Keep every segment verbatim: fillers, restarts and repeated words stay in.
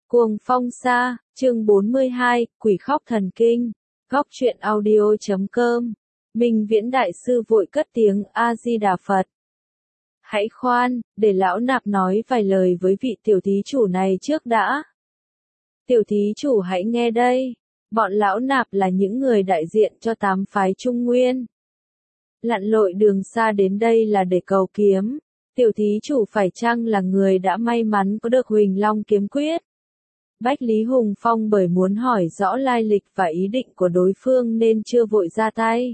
Cuồng phong sa, chương bốn mươi hai, quỷ khóc thần kinh. Góc truyện audio chấm com. Minh Viễn đại sư vội cất tiếng A Di Đà Phật. Hãy khoan, để lão nạp nói vài lời với vị tiểu thí chủ này trước đã. Tiểu thí chủ hãy nghe đây. Bọn lão nạp là những người đại diện cho tám phái Trung Nguyên. Lặn lội đường xa đến đây là để cầu kiếm. Tiểu thí chủ phải chăng là người đã may mắn có được Huỳnh Long kiếm quyết? Bách Lý Hùng Phong bởi muốn hỏi rõ lai lịch và ý định của đối phương nên chưa vội ra tay.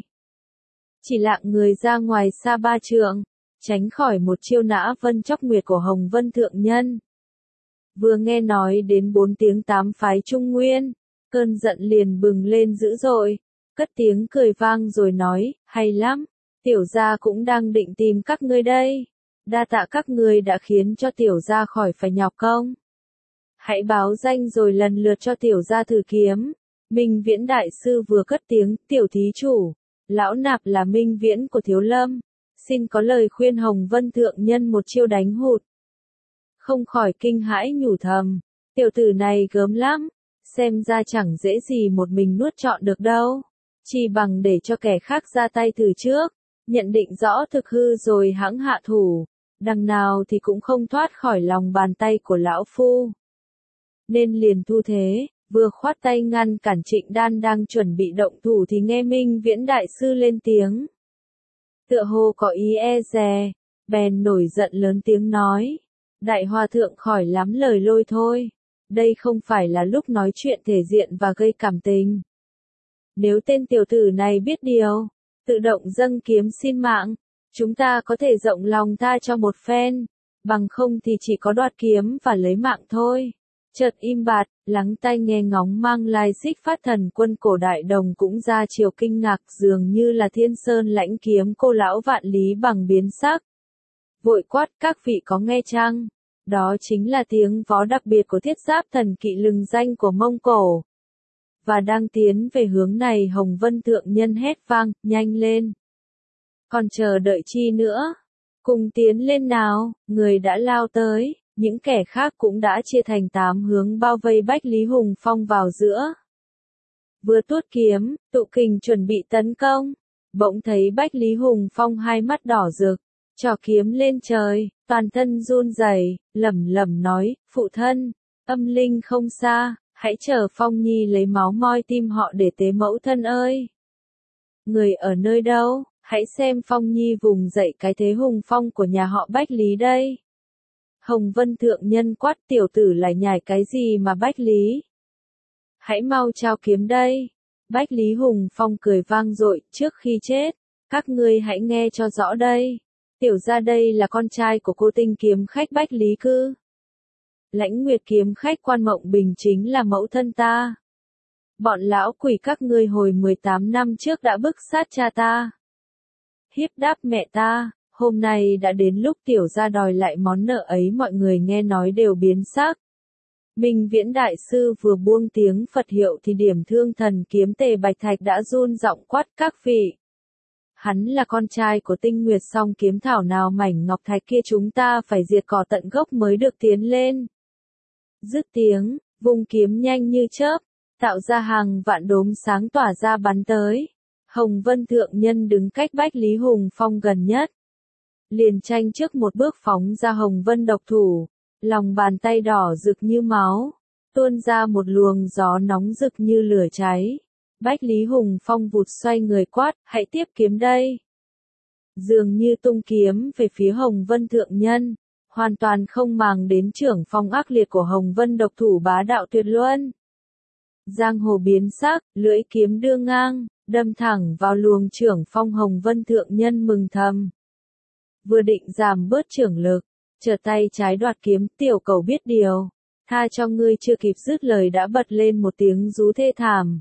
Chỉ lặng người ra ngoài xa ba trượng, tránh khỏi một chiêu nã vân chóc nguyệt của Hồng Vân Thượng Nhân. Vừa nghe nói đến bốn tiếng tám phái Trung Nguyên, cơn giận liền bừng lên dữ dội, cất tiếng cười vang rồi nói, hay lắm, tiểu gia cũng đang định tìm các ngươi đây. Đa tạ các ngươi đã khiến cho tiểu gia khỏi phải nhọc công. Hãy báo danh rồi lần lượt cho tiểu gia thử kiếm. Minh Viễn đại sư vừa cất tiếng, tiểu thí chủ, lão nạp là Minh Viễn của Thiếu Lâm, xin có lời khuyên Hồng Vân Thượng Nhân một chiêu đánh hụt. Không khỏi kinh hãi nhủ thầm, tiểu tử này gớm lắm, xem ra chẳng dễ gì một mình nuốt trọn được đâu, chỉ bằng để cho kẻ khác ra tay từ trước, nhận định rõ thực hư rồi hãng hạ thủ, đằng nào thì cũng không thoát khỏi lòng bàn tay của lão phu. Nên liền thu thế, vừa khoát tay ngăn cản Trịnh Đan đang chuẩn bị động thủ thì nghe Minh Viễn đại sư lên tiếng. Tựa hồ có ý e dè, bèn nổi giận lớn tiếng nói, đại hòa thượng khỏi lắm lời lôi thôi, đây không phải là lúc nói chuyện thể diện và gây cảm tình. Nếu tên tiểu tử này biết điều, tự động dâng kiếm xin mạng, chúng ta có thể rộng lòng tha cho một phen, bằng không thì chỉ có đoạt kiếm và lấy mạng thôi. Chợt im bặt, lắng tai nghe ngóng mang lai Xích Phát Thần Quân cổ đại đồng cũng ra chiều kinh ngạc, dường như là Thiên Sơn lãnh kiếm cô lão vạn lý bằng biến sắc. Vội quát, các vị có nghe chăng? Đó chính là tiếng vó đặc biệt của Thiết Giáp thần kỵ lừng danh của Mông Cổ. Và đang tiến về hướng này Hồng Vân Thượng Nhân hét vang, nhanh lên. Còn chờ đợi chi nữa? Cùng tiến lên nào, người đã lao tới. Những kẻ khác cũng đã chia thành tám hướng bao vây Bách Lý Hùng Phong vào giữa. Vừa tuốt kiếm, tụ kình chuẩn bị tấn công. Bỗng thấy Bách Lý Hùng Phong hai mắt đỏ rực, trỏ kiếm lên trời, toàn thân run rẩy, lẩm lẩm nói, phụ thân, âm linh không xa, hãy chờ Phong Nhi lấy máu moi tim họ để tế mẫu thân ơi. Người ở nơi đâu, hãy xem Phong Nhi vùng dậy cái thế hùng phong của nhà họ Bách Lý đây. Hồng Vân Thượng Nhân quát, tiểu tử lại nhảy cái gì mà Bách Lý? Hãy mau trao kiếm đây. Bách Lý Hùng Phong cười vang dội, trước khi chết, các ngươi hãy nghe cho rõ đây. Tiểu gia đây là con trai của cô tinh kiếm khách Bách Lý Cư. Lãnh Nguyệt kiếm khách Quan Mộng Bình chính là mẫu thân ta. Bọn lão quỷ các ngươi hồi mười tám năm trước đã bức sát cha ta, hiếp đáp mẹ ta. Hôm nay đã đến lúc tiểu gia đòi lại món nợ ấy, mọi người nghe nói đều biến sắc. Minh Viễn đại sư vừa buông tiếng Phật hiệu thì điểm thương thần kiếm Tề Bạch Thạch đã run giọng quát, các vị. Hắn là con trai của Tinh Nguyệt song kiếm thảo nào mảnh ngọc thạch kia, chúng ta phải diệt cỏ tận gốc mới được tiến lên. Dứt tiếng, vung kiếm nhanh như chớp, tạo ra hàng vạn đốm sáng tỏa ra bắn tới. Hồng Vân Thượng Nhân đứng cách Bách Lý Hùng Phong gần nhất, liền tranh trước một bước phóng ra Hồng Vân độc thủ, lòng bàn tay đỏ rực như máu, tuôn ra một luồng gió nóng rực như lửa cháy. Bách Lý Hùng Phong vụt xoay người quát, hãy tiếp kiếm đây. Dường như tung kiếm về phía Hồng Vân Thượng Nhân, hoàn toàn không màng đến trưởng phong ác liệt của Hồng Vân độc thủ bá đạo tuyệt luân. Giang hồ biến sắc, lưỡi kiếm đưa ngang, đâm thẳng vào luồng trưởng phong Hồng Vân Thượng Nhân mừng thầm. Vừa định giảm bớt trưởng lực, chợt tay trái đoạt kiếm, tiểu cầu biết điều, tha cho ngươi, chưa kịp dứt lời đã bật lên một tiếng rú thê thảm.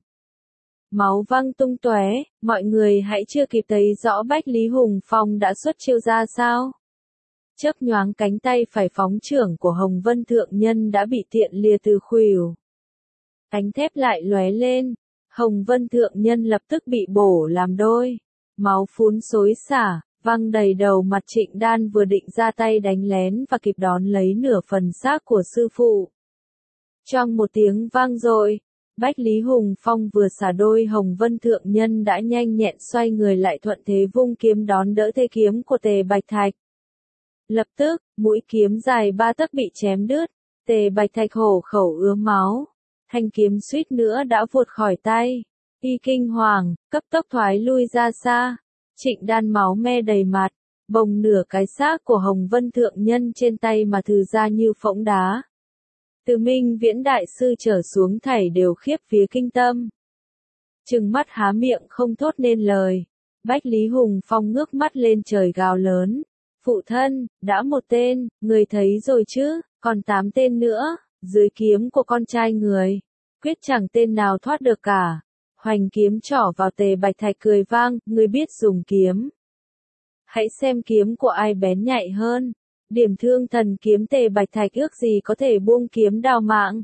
Máu văng tung tóe, mọi người hãy chưa kịp thấy rõ Bách Lý Hùng Phong đã xuất chiêu ra sao. Chớp nhoáng cánh tay phải phóng trưởng của Hồng Vân Thượng Nhân đã bị tiện lìa từ khuỷu. Cánh thép lại lóe lên, Hồng Vân Thượng Nhân lập tức bị bổ làm đôi, máu phún xối xả. Văng đầy đầu mặt Trịnh Đan vừa định ra tay đánh lén và kịp đón lấy nửa phần xác của sư phụ. Choang một tiếng vang dội, Bách Lý Hùng Phong vừa xả đôi Hồng Vân Thượng Nhân đã nhanh nhẹn xoay người lại thuận thế vung kiếm đón đỡ thế kiếm của Tề Bạch Thạch. Lập tức, mũi kiếm dài ba tấc bị chém đứt, Tề Bạch Thạch hổ khẩu ứa máu, thanh kiếm suýt nữa đã vụt khỏi tay. Y kinh hoàng, cấp tốc thoái lui ra xa. Trịnh Đan máu me đầy mặt, bồng nửa cái xác của Hồng Vân Thượng Nhân trên tay mà thừ ra như phỗng đá. Từ Minh Viễn đại sư trở xuống thảy đều khiếp vía kinh tâm. Trừng mắt há miệng không thốt nên lời. Bách Lý Hùng Phong ngước mắt lên trời gào lớn. Phụ thân, đã một tên, người thấy rồi chứ, còn tám tên nữa, dưới kiếm của con trai người. Quyết chẳng tên nào thoát được cả. Hoành kiếm trỏ vào Tề Bạch Thạch cười vang, người biết dùng kiếm. Hãy xem kiếm của ai bén nhạy hơn. Điểm thương thần kiếm Tề Bạch Thạch ước gì có thể buông kiếm đào mạng.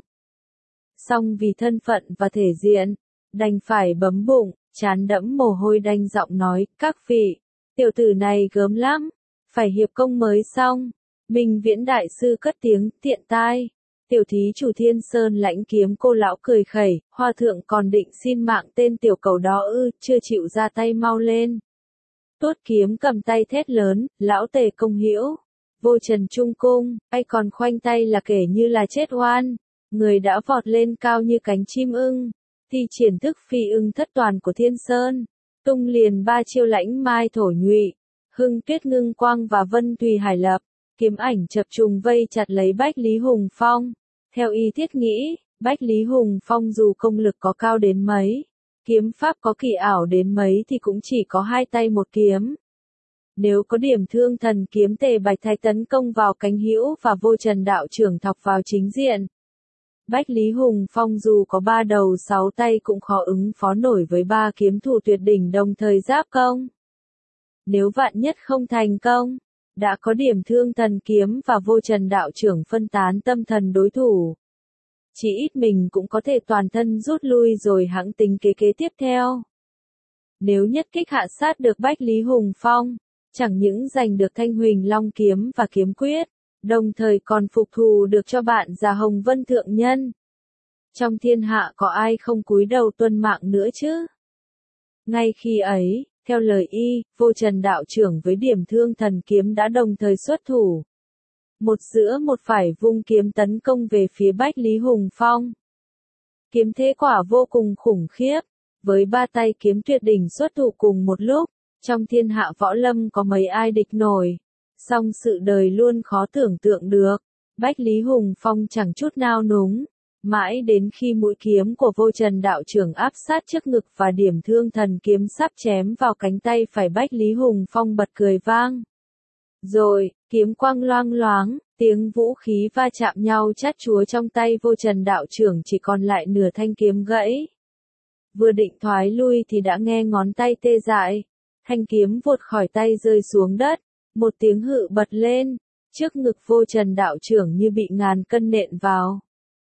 Song vì thân phận và thể diện, đành phải bấm bụng, chán đẫm mồ hôi đanh giọng nói, các vị, tiểu tử này gớm lắm, phải hiệp công mới xong. Minh Viễn đại sư cất tiếng, tiện tai. Tiểu thí chủ Thiên Sơn Lãnh Kiếm Cô lão cười khẩy, Hoa thượng còn định xin mạng tên tiểu cầu đó ư, chưa chịu ra tay mau lên. Tuốt kiếm cầm tay thét lớn, lão Tề công hữu, vô trần trung cung, ai còn khoanh tay là kể như là chết oan. Người đã vọt lên cao như cánh chim ưng, thi triển thức phi ưng thất toàn của Thiên Sơn, tung liền ba chiêu lãnh mai thổ nhụy, hưng tuyết ngưng quang và vân tùy hải lập, kiếm ảnh chập trùng vây chặt lấy Bách Lý Hùng Phong. Theo y thiết nghĩ, Bách Lý Hùng Phong dù công lực có cao đến mấy, kiếm pháp có kỳ ảo đến mấy thì cũng chỉ có hai tay một kiếm. Nếu có điểm thương thần kiếm Tề Bạch Thạch tấn công vào cánh hữu và vô trần đạo trưởng thọc vào chính diện, Bách Lý Hùng Phong dù có ba đầu sáu tay cũng khó ứng phó nổi với ba kiếm thủ tuyệt đỉnh đồng thời giáp công. Nếu vạn nhất không thành công, đã có điểm thương thần kiếm và vô trần đạo trưởng phân tán tâm thần đối thủ. Chỉ ít mình cũng có thể toàn thân rút lui rồi hãng tính kế kế tiếp theo. Nếu nhất kích hạ sát được Bách Lý Hùng Phong, chẳng những giành được Thanh Huỳnh Long kiếm và kiếm quyết, đồng thời còn phục thù được cho bạn già Hồng Vân Thượng Nhân. Trong thiên hạ có ai không cúi đầu tuân mạng nữa chứ? Ngay khi ấy, theo lời y, vô trần đạo trưởng với điểm thương thần kiếm đã đồng thời xuất thủ. Một giữa một phải vung kiếm tấn công về phía Bách Lý Hùng Phong. Kiếm thế quả vô cùng khủng khiếp, với ba tay kiếm tuyệt đỉnh xuất thủ cùng một lúc, trong thiên hạ võ lâm có mấy ai địch nổi. Song sự đời luôn khó tưởng tượng được, Bách Lý Hùng Phong chẳng chút nao núng, mãi đến khi mũi kiếm của vô trần đạo trưởng áp sát trước ngực và điểm thương thần kiếm sắp chém vào cánh tay phải Bách Lý Hùng Phong bật cười vang. Rồi, kiếm quang loang loáng, tiếng vũ khí va chạm nhau chát chúa trong tay vô trần đạo trưởng chỉ còn lại nửa thanh kiếm gãy. Vừa định thoái lui thì đã nghe ngón tay tê dại, thanh kiếm vụt khỏi tay rơi xuống đất, một tiếng hự bật lên, trước ngực vô trần đạo trưởng như bị ngàn cân nện vào.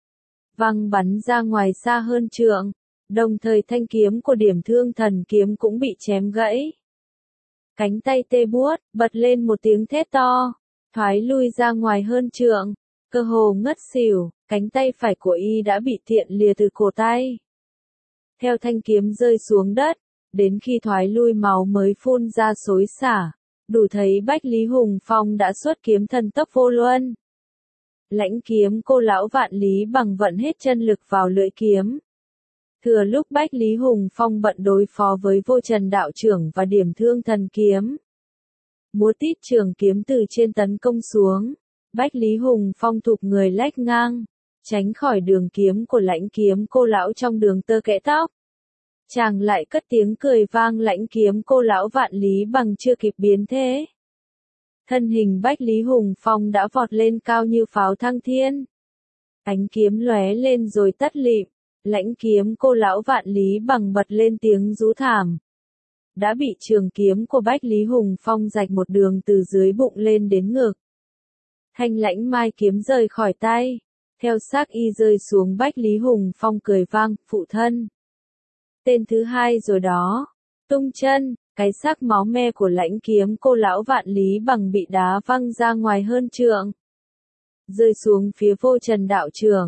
Văng bắn ra ngoài xa hơn trượng, đồng thời thanh kiếm của điểm thương thần kiếm cũng bị chém gãy. Cánh tay tê buốt, bật lên một tiếng thét to, thoái lui ra ngoài hơn trượng, cơ hồ ngất xỉu, cánh tay phải của y đã bị thiện lìa từ cổ tay. Theo thanh kiếm rơi xuống đất, đến khi thoái lui máu mới phun ra xối xả, đủ thấy Bách Lý Hùng Phong đã xuất kiếm thần tốc vô luân. Lãnh kiếm cô lão Vạn Lý Bằng vận hết chân lực vào lưỡi kiếm. Thừa lúc Bách Lý Hùng Phong bận đối phó với vô trần đạo trưởng và điểm thương thần kiếm. Múa tít trường kiếm từ trên tấn công xuống, Bách Lý Hùng Phong thụp người lách ngang, tránh khỏi đường kiếm của lãnh kiếm cô lão trong đường tơ kẽ tóc. Chàng lại cất tiếng cười vang, lãnh kiếm cô lão Vạn Lý Bằng chưa kịp biến thế. Thân hình Bách Lý Hùng Phong đã vọt lên cao như pháo thăng thiên. Ánh kiếm lóe lên rồi tắt lịm, lãnh kiếm cô lão Vạn Lý Bằng bật lên tiếng rú thảm. Đã bị trường kiếm của Bách Lý Hùng Phong rạch một đường từ dưới bụng lên đến ngực. Thanh lãnh mai kiếm rời khỏi tay, theo xác y rơi xuống. Bách Lý Hùng Phong cười vang, phụ thân. Tên thứ hai rồi đó. Tung chân, cái xác máu me của lãnh kiếm cô lão Vạn Lý Bằng bị đá văng ra ngoài hơn trượng. Rơi xuống phía vô trần đạo trưởng,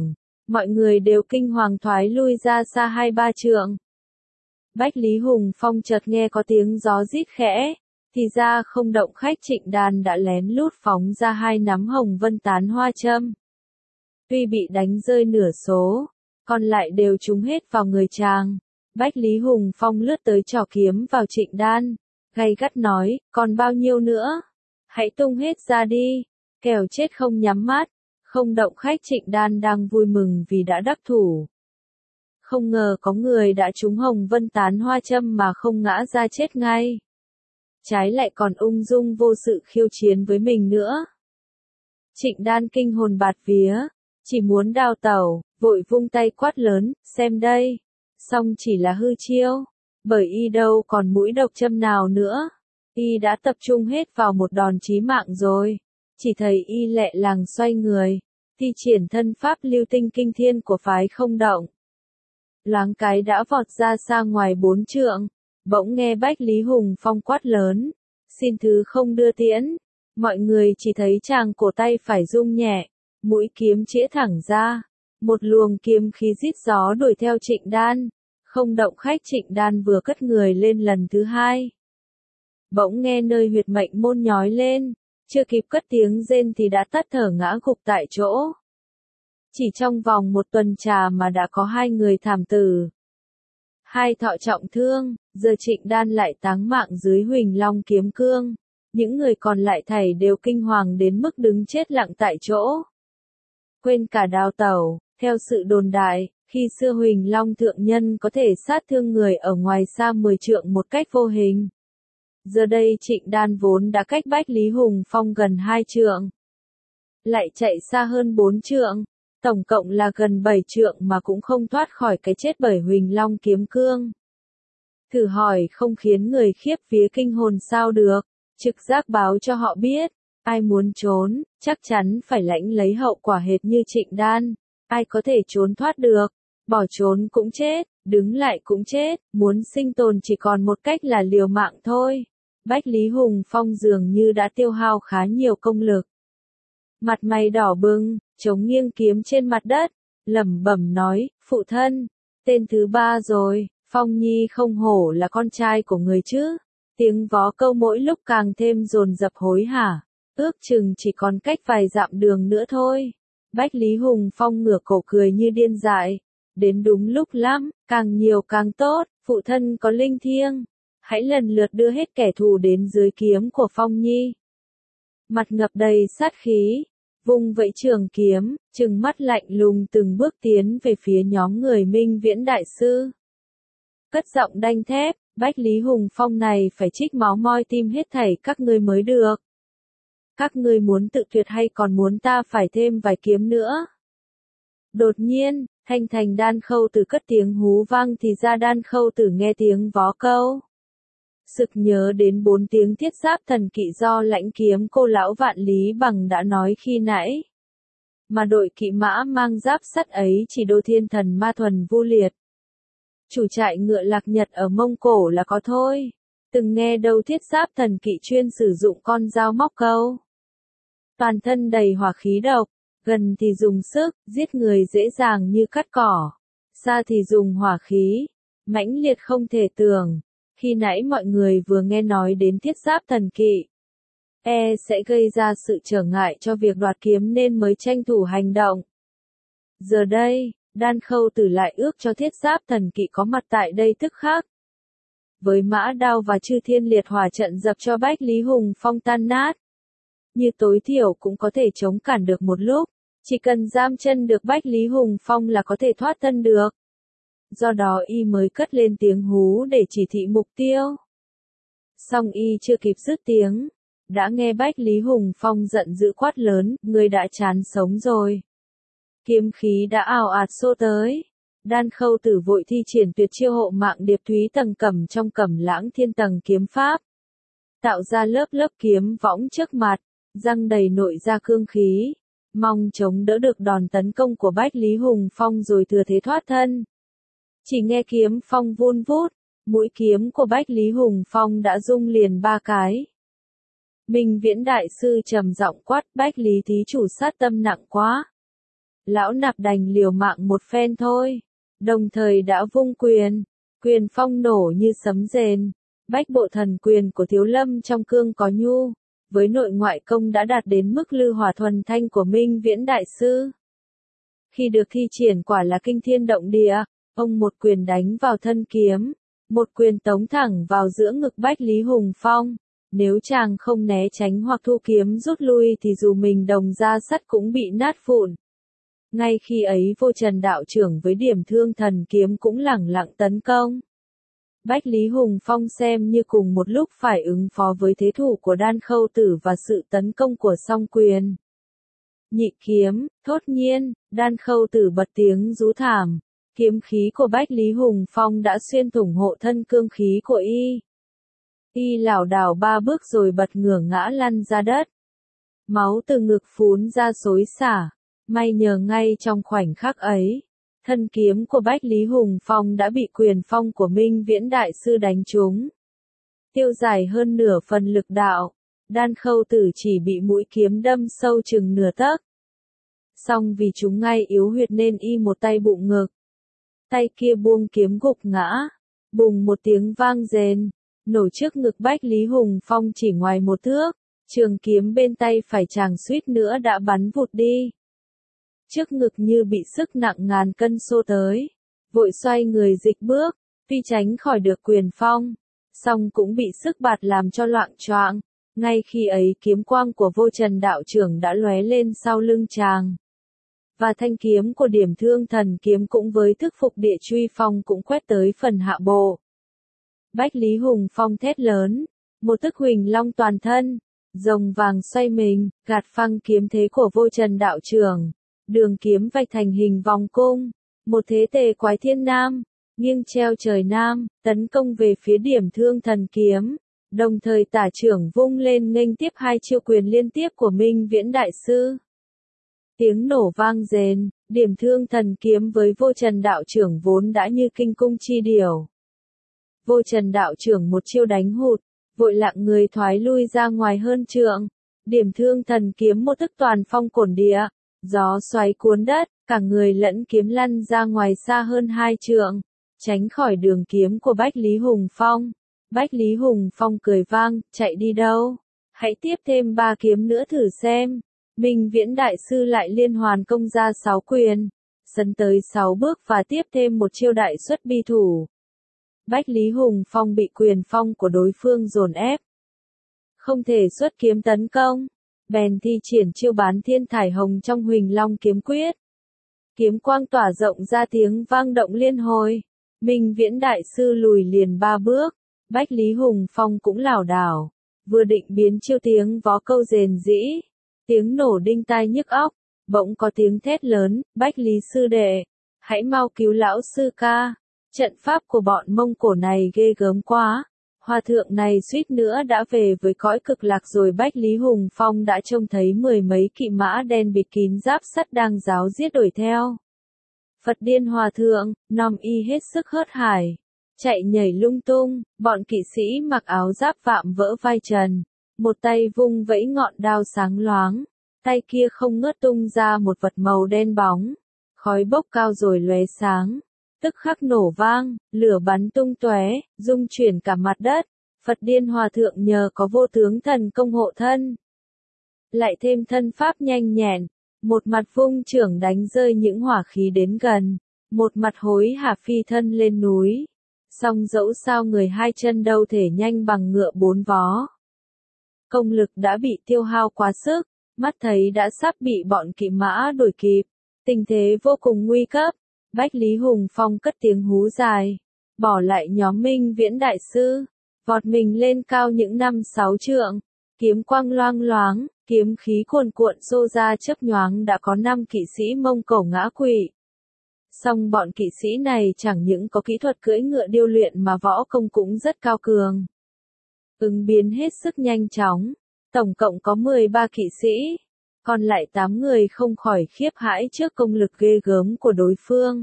Mọi người đều kinh hoàng thoái lui ra xa hai ba trượng. Bách Lý Hùng Phong chợt nghe có tiếng gió rít khẽ, thì ra không động khách Trịnh Đan đã lén lút phóng ra hai nắm hồng vân tán hoa châm. Tuy bị đánh rơi nửa số, còn lại đều trúng hết vào người chàng. Bách Lý Hùng Phong lướt tới trỏ kiếm vào Trịnh Đan, gay gắt nói, còn bao nhiêu nữa? Hãy tung hết ra đi, kẻo chết không nhắm mắt. Không động khách Trịnh Đan đang vui mừng vì đã đắc thủ. Không ngờ có người đã trúng hồng vân tán hoa châm mà không ngã ra chết ngay. Trái lại còn ung dung vô sự khiêu chiến với mình nữa. Trịnh Đan kinh hồn bạt vía, chỉ muốn đào tẩu, vội vung tay quát lớn, xem đây. Song chỉ là hư chiêu, bởi y đâu còn mũi độc châm nào nữa. Y đã tập trung hết vào một đòn chí mạng rồi. Chỉ thấy y lẹ làng xoay người, thi triển thân pháp lưu tinh kinh thiên của phái không động. Loáng cái đã vọt ra xa ngoài bốn trượng, bỗng nghe Bách Lý Hùng Phong quát lớn, xin thứ không đưa tiễn. Mọi người chỉ thấy chàng cổ tay phải rung nhẹ, mũi kiếm chĩa thẳng ra, một luồng kiếm khí rít gió đuổi theo Trịnh Đan. Không động khách Trịnh Đan vừa cất người lên lần thứ hai, bỗng nghe nơi huyệt mệnh môn nhói lên. Chưa kịp cất tiếng rên thì đã tắt thở ngã gục tại chỗ. Chỉ trong vòng một tuần trà mà đã có hai người thảm tử. Hai thọ trọng thương, giờ Trịnh Đan lại táng mạng dưới Huỳnh Long kiếm cương. Những người còn lại thảy đều kinh hoàng đến mức đứng chết lặng tại chỗ. Quên cả đào tẩu, theo sự đồn đại, khi xưa Huỳnh Long thượng nhân có thể sát thương người ở ngoài xa mười trượng một cách vô hình. Giờ đây Trịnh Đan vốn đã cách Bách Lý Hùng Phong gần hai trượng, lại chạy xa hơn bốn trượng, tổng cộng là gần bảy trượng mà cũng không thoát khỏi cái chết bởi Huỳnh Long kiếm cương. Thử hỏi không khiến người khiếp vía kinh hồn sao được, trực giác báo cho họ biết, ai muốn trốn, chắc chắn phải lãnh lấy hậu quả hệt như Trịnh Đan, ai có thể trốn thoát được, bỏ trốn cũng chết, đứng lại cũng chết, muốn sinh tồn chỉ còn một cách là liều mạng thôi. Bách Lý Hùng Phong dường như đã tiêu hao khá nhiều công lực. Mặt mày đỏ bừng, chống nghiêng kiếm trên mặt đất, lẩm bẩm nói, phụ thân, tên thứ ba rồi, Phong Nhi không hổ là con trai của người chứ. Tiếng vó câu mỗi lúc càng thêm dồn dập hối hả, ước chừng chỉ còn cách vài dặm đường nữa thôi. Bách Lý Hùng Phong ngửa cổ cười như điên dại, đến đúng lúc lắm, càng nhiều càng tốt, phụ thân có linh thiêng. Hãy lần lượt đưa hết kẻ thù đến dưới kiếm của Phong Nhi. Mặt ngập đầy sát khí, vung vẫy trường kiếm, trừng mắt lạnh lùng từng bước tiến về phía nhóm người Minh Viễn đại sư. Cất giọng đanh thép, Bách Lý Hùng Phong này phải trích máu moi tim hết thảy các ngươi mới được. Các ngươi muốn tự tuyệt hay còn muốn ta phải thêm vài kiếm nữa? Đột nhiên, thanh thành Đan Khâu Tử cất tiếng hú vang thì ra Đan Khâu Tử nghe tiếng vó câu. Sực nhớ đến bốn tiếng thiết giáp thần kỵ do lãnh kiếm cô lão Vạn Lý Bằng đã nói khi nãy. Mà đội kỵ mã mang giáp sắt ấy chỉ đô thiên thần ma thuần vu liệt. Chủ trại ngựa Lạc Nhật ở Mông Cổ là có thôi. Từng nghe đâu thiết giáp thần kỵ chuyên sử dụng con dao móc câu. Toàn thân đầy hỏa khí độc, gần thì dùng sức, giết người dễ dàng như cắt cỏ. Xa thì dùng hỏa khí, mãnh liệt không thể tưởng. Khi nãy mọi người vừa nghe nói đến thiết giáp thần kỵ, e sẽ gây ra sự trở ngại cho việc đoạt kiếm nên mới tranh thủ hành động. Giờ đây, Đan Khâu Tử lại ước cho thiết giáp thần kỵ có mặt tại đây tức khắc. Với mã đao và chư thiên liệt hỏa trận dập cho Bách Lý Hùng Phong tan nát. Như tối thiểu cũng có thể chống cản được một lúc, chỉ cần giam chân được Bách Lý Hùng Phong là có thể thoát thân được. Do đó y mới cất lên tiếng hú để chỉ thị mục tiêu. Song y chưa kịp dứt tiếng, đã nghe Bách Lý Hùng Phong giận dữ quát lớn, ngươi đã chán sống rồi. Kiếm khí đã ào ạt xô tới. Đan Khâu Tử vội thi triển tuyệt chiêu hộ mạng điệp thúy tầng cẩm trong Cẩm Lãng Thiên Tầng kiếm pháp. Tạo ra lớp lớp kiếm võng trước mặt, răng đầy nội ra cương khí, mong chống đỡ được đòn tấn công của Bách Lý Hùng Phong rồi thừa thế thoát thân. Chỉ nghe kiếm phong vun vút, mũi kiếm của Bách Lý Hùng Phong đã rung liền ba cái. Minh Viễn đại sư trầm giọng quát, Bách Lý thí chủ sát tâm nặng quá. lão nạp đành liều mạng một phen thôi. Đồng thời đã vung quyền, quyền phong nổ như sấm rền. Bách bộ thần quyền của Thiếu Lâm trong cương có nhu, với nội ngoại công đã đạt đến mức lư hỏa thuần thanh của Minh Viễn Đại Sư. Khi được thi triển quả là kinh thiên động địa, ông một quyền đánh vào thân kiếm, một quyền tống thẳng vào giữa ngực Bách Lý Hùng Phong. Nếu chàng không né tránh hoặc thu kiếm rút lui thì dù mình đồng ra sắt cũng bị nát vụn. Ngay khi ấy Vô Trần đạo trưởng với điểm thương thần kiếm cũng lẳng lặng tấn công. Bách Lý Hùng Phong xem như cùng một lúc phải ứng phó với thế thủ của Đan Khâu Tử và sự tấn công của song quyền. Nhị kiếm, thốt nhiên, Đan Khâu Tử bật tiếng rú thảm. Kiếm khí của Bách Lý Hùng Phong đã xuyên thủng hộ thân cương khí của y. Y lảo đảo ba bước rồi bật ngửa ngã lăn ra đất. Máu từ ngực phún ra xối xả. May nhờ ngay trong khoảnh khắc ấy, thân kiếm của Bách Lý Hùng Phong đã bị quyền phong của Minh Viễn Đại Sư đánh trúng. Tiêu giải hơn nửa phần lực đạo, Đan Khâu Tử chỉ bị mũi kiếm đâm sâu chừng nửa tấc. Song vì chúng ngay yếu huyệt nên y một tay bụng ngực. Tay kia buông kiếm gục ngã, bùng một tiếng vang rền, nổ trước ngực Bách Lý Hùng Phong chỉ ngoài một thước, trường kiếm bên tay phải chàng suýt nữa đã bắn vụt đi. Trước ngực như bị sức nặng ngàn cân xô tới, vội xoay người dịch bước, tuy tránh khỏi được quyền phong, song cũng bị sức bạt làm cho loạng choạng. Ngay khi ấy kiếm quang của Vô Trần đạo trưởng đã lóe lên sau lưng chàng. Và thanh kiếm của điểm thương thần kiếm cũng với thức phục địa truy phong cũng quét tới phần hạ bộ. Bách Lý Hùng Phong thét lớn, một tức huỳnh long toàn thân, rồng vàng xoay mình, gạt phăng kiếm thế của Vô Trần đạo trưởng. Đường kiếm vạch thành hình vòng cung, một thế tề quái thiên nam, nghiêng treo trời nam, tấn công về phía điểm thương thần kiếm, đồng thời tả trưởng vung lên nghênh tiếp hai chiêu quyền liên tiếp của Minh Viễn Đại Sư. Tiếng nổ vang rền, điểm thương thần kiếm với Vô Trần đạo trưởng vốn đã như kinh cung chi điểu. Vô Trần đạo trưởng một chiêu đánh hụt, vội lặng người thoái lui ra ngoài hơn trượng, điểm thương thần kiếm một tức toàn phong cổn địa. Gió xoáy cuốn đất, cả người lẫn kiếm lăn ra ngoài xa hơn hai trượng, tránh khỏi đường kiếm của Bách Lý Hùng Phong. Bách Lý Hùng Phong cười vang, chạy đi đâu? Hãy tiếp thêm ba kiếm nữa thử xem. Minh Viễn Đại Sư lại liên hoàn công ra sáu quyền, sấn tới sáu bước và tiếp thêm một chiêu đại xuất bi thủ. Bách Lý Hùng Phong bị quyền phong của đối phương dồn ép, không thể xuất kiếm tấn công. Bèn thi triển chiêu bán thiên thải hồng trong Huỳnh Long kiếm quyết. Kiếm quang tỏa rộng ra tiếng vang động liên hồi. Minh Viễn Đại Sư lùi liền ba bước. Bách Lý Hùng Phong cũng lảo đảo. Vừa định biến chiêu tiếng vó câu rền rĩ. Tiếng nổ đinh tai nhức óc. Bỗng có tiếng thét lớn. Bách Lý sư đệ, hãy mau cứu lão sư ca. Trận pháp của bọn Mông Cổ này ghê gớm quá. Hòa thượng này suýt nữa đã về với cõi cực lạc rồi. Bách Lý Hùng Phong đã trông thấy mười mấy kỵ mã đen bịt kín giáp sắt đang ráo riết đuổi theo. Phật Điên Hòa thượng, nom y hết sức hớt hải, chạy nhảy lung tung, bọn kỵ sĩ mặc áo giáp vạm vỡ vai trần, một tay vung vẫy ngọn đao sáng loáng, tay kia không ngớt tung ra một vật màu đen bóng, khói bốc cao rồi lóe sáng. Tức khắc nổ vang, lửa bắn tung tóe, rung chuyển cả mặt đất. Phật Điên Hòa thượng nhờ có vô tướng thần công hộ thân, lại thêm thân pháp nhanh nhẹn, một mặt vung chưởng đánh rơi những hỏa khí đến gần, một mặt hối hả phi thân lên núi. Song dẫu sao người hai chân đâu thể nhanh bằng ngựa bốn vó. Công lực đã bị tiêu hao quá sức, mắt thấy đã sắp bị bọn kỵ mã đuổi kịp, tình thế vô cùng nguy cấp. Bách Lý Hùng Phong cất tiếng hú dài, bỏ lại nhóm Minh Viễn Đại Sư, vọt mình lên cao những năm sáu trượng, kiếm quang loang loáng, kiếm khí cuồn cuộn xô ra chớp nhoáng đã có năm kỵ sĩ Mông Cổ ngã quỵ. Song bọn kỵ sĩ này chẳng những có kỹ thuật cưỡi ngựa điêu luyện mà võ công cũng rất cao cường. Ứng biến hết sức nhanh chóng, tổng cộng có mười ba kỵ sĩ. Còn lại tám người không khỏi khiếp hãi trước công lực ghê gớm của đối phương.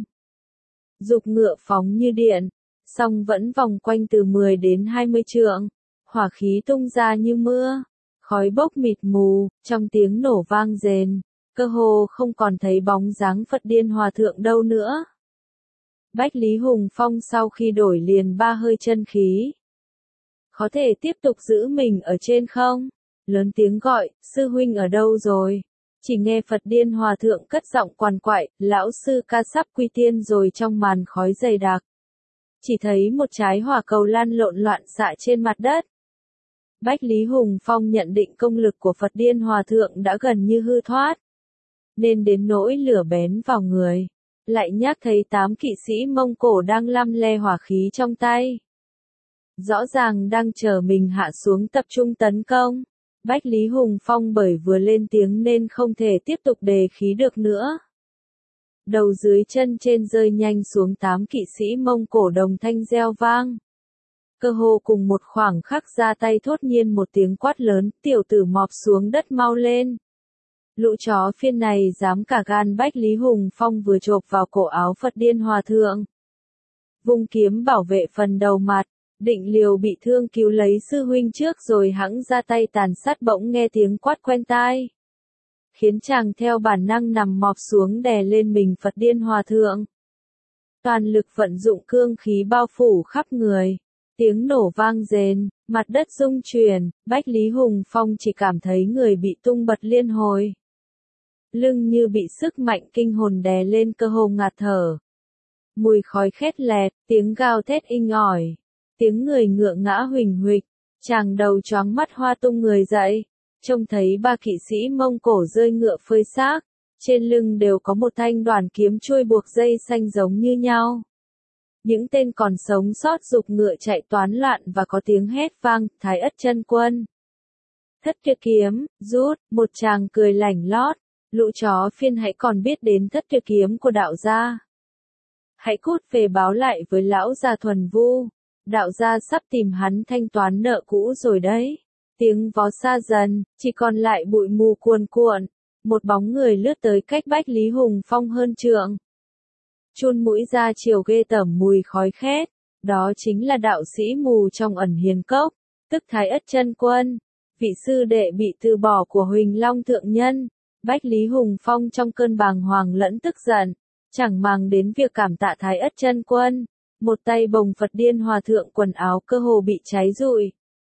Dục ngựa phóng như điện, song vẫn vòng quanh từ mười đến hai mươi trượng, hỏa khí tung ra như mưa, khói bốc mịt mù, trong tiếng nổ vang rền, cơ hồ không còn thấy bóng dáng Phật Điên Hòa Thượng đâu nữa. Bách Lý Hùng Phong sau khi đổi liền ba hơi chân khí. Có thể tiếp tục giữ mình ở trên không? Lớn tiếng gọi, sư huynh ở đâu rồi? Chỉ nghe Phật Điên Hòa Thượng cất giọng quằn quại, lão sư ca sắp quy tiên rồi trong màn khói dày đặc. Chỉ thấy một trái hỏa cầu lan lộn loạn xạ trên mặt đất. Bách Lý Hùng Phong nhận định công lực của Phật Điên Hòa Thượng đã gần như hư thoát. Nên đến nỗi lửa bén vào người. Lại nhắc thấy tám kỵ sĩ Mông Cổ đang lăm le hỏa khí trong tay. Rõ ràng đang chờ mình hạ xuống tập trung tấn công. Bách Lý Hùng Phong bởi vừa lên tiếng nên không thể tiếp tục đề khí được nữa. Đầu dưới chân trên rơi nhanh xuống tám kỵ sĩ Mông Cổ đồng thanh reo vang. Cơ hồ cùng một khoảng khắc ra tay thốt nhiên một tiếng quát lớn, tiểu tử mọp xuống đất mau lên. Lũ chó phiên này dám cả gan. Bách Lý Hùng Phong vừa chộp vào cổ áo Phật Điên Hòa Thượng. Vung kiếm bảo vệ phần đầu mặt, định liều bị thương cứu lấy sư huynh trước rồi hẵng ra tay tàn sát, bỗng nghe tiếng quát quen tai. Khiến chàng theo bản năng nằm mọp xuống đè lên mình Phật Điên Hòa Thượng. Toàn lực vận dụng cương khí bao phủ khắp người. Tiếng nổ vang rền, mặt đất rung chuyển, Bách Lý Hùng Phong chỉ cảm thấy người bị tung bật liên hồi. Lưng như bị sức mạnh kinh hồn đè lên, cơ hồ ngạt thở. Mùi khói khét lẹt, tiếng gào thét inh ỏi, tiếng người ngựa ngã huỳnh huỵch, chàng đầu choáng mắt hoa tung người dậy, trông thấy ba kỵ sĩ Mông Cổ rơi ngựa phơi xác, trên lưng đều có một thanh đoàn kiếm chuôi buộc dây xanh giống như nhau. Những tên còn sống sót giục ngựa chạy toán loạn và có tiếng hét vang, Thái Ất Chân Quân. Thất Tuyệt Kiếm, rút, một chàng cười lảnh lót, lũ chó phiên hãy còn biết đến Thất Tuyệt Kiếm của đạo gia. Hãy cút về báo lại với lão già Thuần Vu, đạo gia sắp tìm hắn thanh toán nợ cũ rồi đấy. Tiếng vó xa dần, chỉ còn lại bụi mù cuồn cuộn, một bóng người lướt tới cách Bách Lý Hùng Phong hơn trượng. Chun mũi ra chiều ghê tởm mùi khói khét, đó chính là đạo sĩ mù trong ẩn hiền cốc, tức Thái Ất Chân Quân, vị sư đệ bị từ bỏ của Huỳnh Long Thượng Nhân. Bách Lý Hùng Phong trong cơn bàng hoàng lẫn tức giận, chẳng màng đến việc cảm tạ Thái Ất Chân Quân, một tay bồng Phật Điên Hòa Thượng quần áo cơ hồ bị cháy rụi.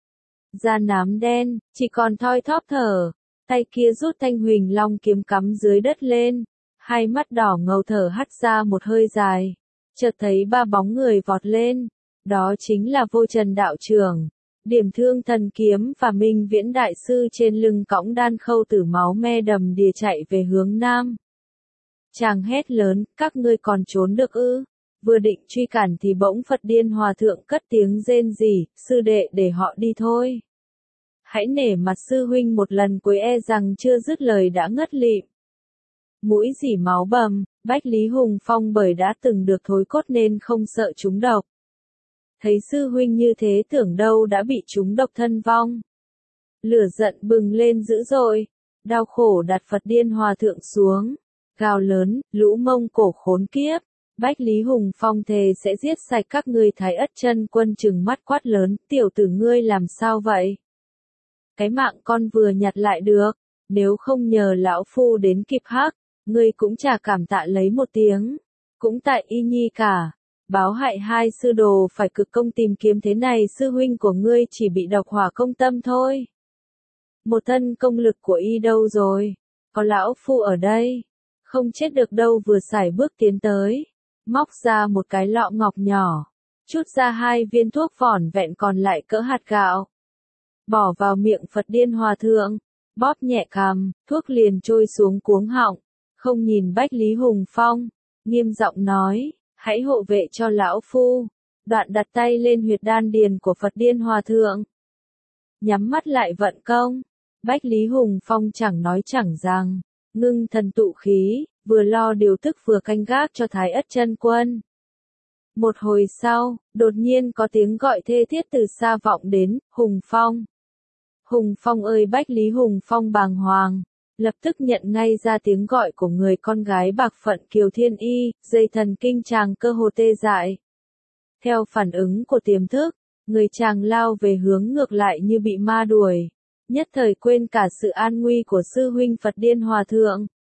Da nám đen, chỉ còn thoi thóp thở, tay kia rút thanh Huỳnh Long kiếm cắm dưới đất lên, hai mắt đỏ ngầu thở hắt ra một hơi dài, chợt thấy ba bóng người vọt lên, đó chính là Vô Trần đạo trưởng, Điểm Thương Thần Kiếm và Minh Viễn đại sư trên lưng cõng đan khâu tử máu me đầm đìa chạy về hướng nam. Chàng hét lớn, các ngươi còn trốn được ư? Vừa định truy cản thì bỗng Phật Điên Hòa Thượng cất tiếng rên rỉ, sư đệ để họ đi thôi. Hãy nể mặt sư huynh một lần cuối, e rằng chưa dứt lời đã ngất lịm. Mũi dỉ máu bầm, Bách Lý Hùng Phong bởi đã từng được thối cốt nên không sợ trúng độc. Thấy sư huynh như thế tưởng đâu đã bị trúng độc thân vong. Lửa giận bừng lên dữ dội, đau khổ đặt Phật Điên Hòa Thượng xuống, gào lớn, lũ Mông Cổ khốn kiếp. Bách Lý Hùng Phong thề sẽ giết sạch các ngươi. Thái Ất Chân Quân trừng mắt quát lớn, tiểu tử ngươi làm sao vậy? Cái mạng con vừa nhặt lại được, nếu không nhờ lão phu đến kịp hắc, ngươi cũng chả cảm tạ lấy một tiếng. Cũng tại y nhi cả, báo hại hai sư đồ phải cực công tìm kiếm, thế này sư huynh của ngươi chỉ bị độc hỏa công tâm thôi. Một thân công lực của y đâu rồi? Có lão phu ở đây, không chết được đâu. Vừa sải bước tiến tới, móc ra một cái lọ ngọc nhỏ, chút ra hai viên thuốc vỏn vẹn còn lại cỡ hạt gạo, bỏ vào miệng Phật Điên Hòa Thượng, bóp nhẹ cằm, thuốc liền trôi xuống cuống họng, không nhìn Bách Lý Hùng Phong, nghiêm giọng nói, hãy hộ vệ cho lão phu. Đoạn đặt tay lên huyệt đan điền của Phật Điên Hòa Thượng, nhắm mắt lại vận công. Bách Lý Hùng Phong chẳng nói chẳng rằng, ngưng thần tụ khí, vừa lo điều tức vừa canh gác cho Thái Ất Chân Quân. Một hồi sau, đột nhiên có tiếng gọi thê thiết từ xa vọng đến, Hùng Phong. Hùng Phong ơi! Bách Lý Hùng Phong bàng hoàng, lập tức nhận ngay ra tiếng gọi của người con gái bạc phận Kiều Thiên Y, dây thần kinh chàng cơ hồ tê dại. Theo phản ứng của tiềm thức, người chàng lao về hướng ngược lại như bị ma đuổi, nhất thời quên cả sự an nguy của sư huynh Phật Điên Hòa Thượng.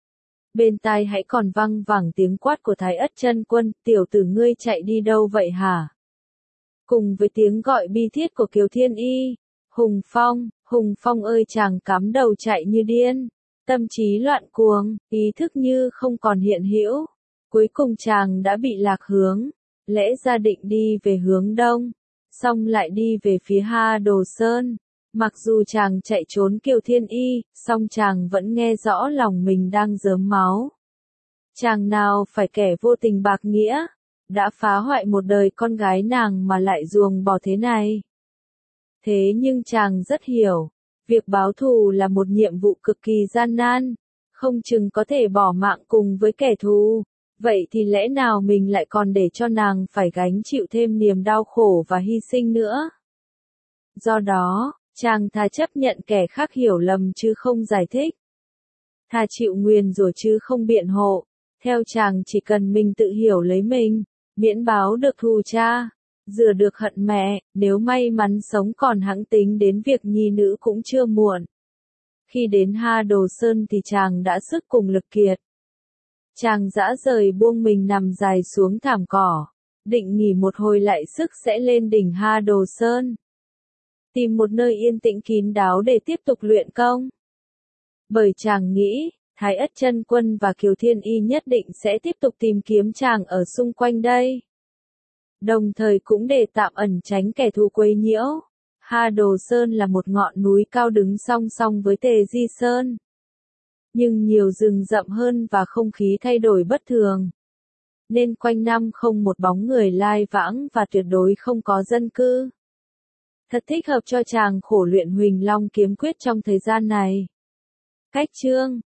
Bên tai hãy còn văng vẳng tiếng quát của Thái Ất Chân Quân, tiểu tử ngươi chạy đi đâu vậy hả? Cùng với tiếng gọi bi thiết của Kiều Thiên Y, Hùng Phong, Hùng Phong ơi chàng cắm đầu chạy như điên, tâm trí loạn cuồng, ý thức như không còn hiện hữu. Cuối cùng chàng đã bị lạc hướng, lẽ ra định đi về hướng đông, xong lại đi về phía Ha Đồ Sơn. Mặc dù chàng chạy trốn Kiều Thiên Y, song chàng vẫn nghe rõ lòng mình đang rớm máu. Chàng nào phải kẻ vô tình bạc nghĩa, đã phá hoại một đời con gái nàng mà lại ruồng bỏ thế này. Thế nhưng chàng rất hiểu, việc báo thù là một nhiệm vụ cực kỳ gian nan, không chừng có thể bỏ mạng cùng với kẻ thù, vậy thì lẽ nào mình lại còn để cho nàng phải gánh chịu thêm niềm đau khổ và hy sinh nữa. Do đó, chàng thà chấp nhận kẻ khác hiểu lầm chứ không giải thích. Thà chịu nguyền rủa chứ không biện hộ, theo chàng chỉ cần mình tự hiểu lấy mình, miễn báo được thù cha, rửa được hận mẹ, nếu may mắn sống còn hẵng tính đến việc nhi nữ cũng chưa muộn. Khi đến Ha Đồ Sơn thì chàng đã sức cùng lực kiệt. Chàng dã rời buông mình nằm dài xuống thảm cỏ, định nghỉ một hồi lại sức sẽ lên đỉnh Ha Đồ Sơn. Tìm một nơi yên tĩnh kín đáo để tiếp tục luyện công. Bởi chàng nghĩ, Thái Ất Chân Quân và Kiều Thiên Y nhất định sẽ tiếp tục tìm kiếm chàng ở xung quanh đây. Đồng thời cũng để tạm ẩn tránh kẻ thù quấy nhiễu. Ha Đồ Sơn là một ngọn núi cao đứng song song với Tề Di Sơn. Nhưng nhiều rừng rậm hơn và không khí thay đổi bất thường. Nên quanh năm không một bóng người lai vãng và tuyệt đối không có dân cư. Thật thích hợp cho chàng khổ luyện Huỳnh Long kiếm quyết trong thời gian này. Cách chương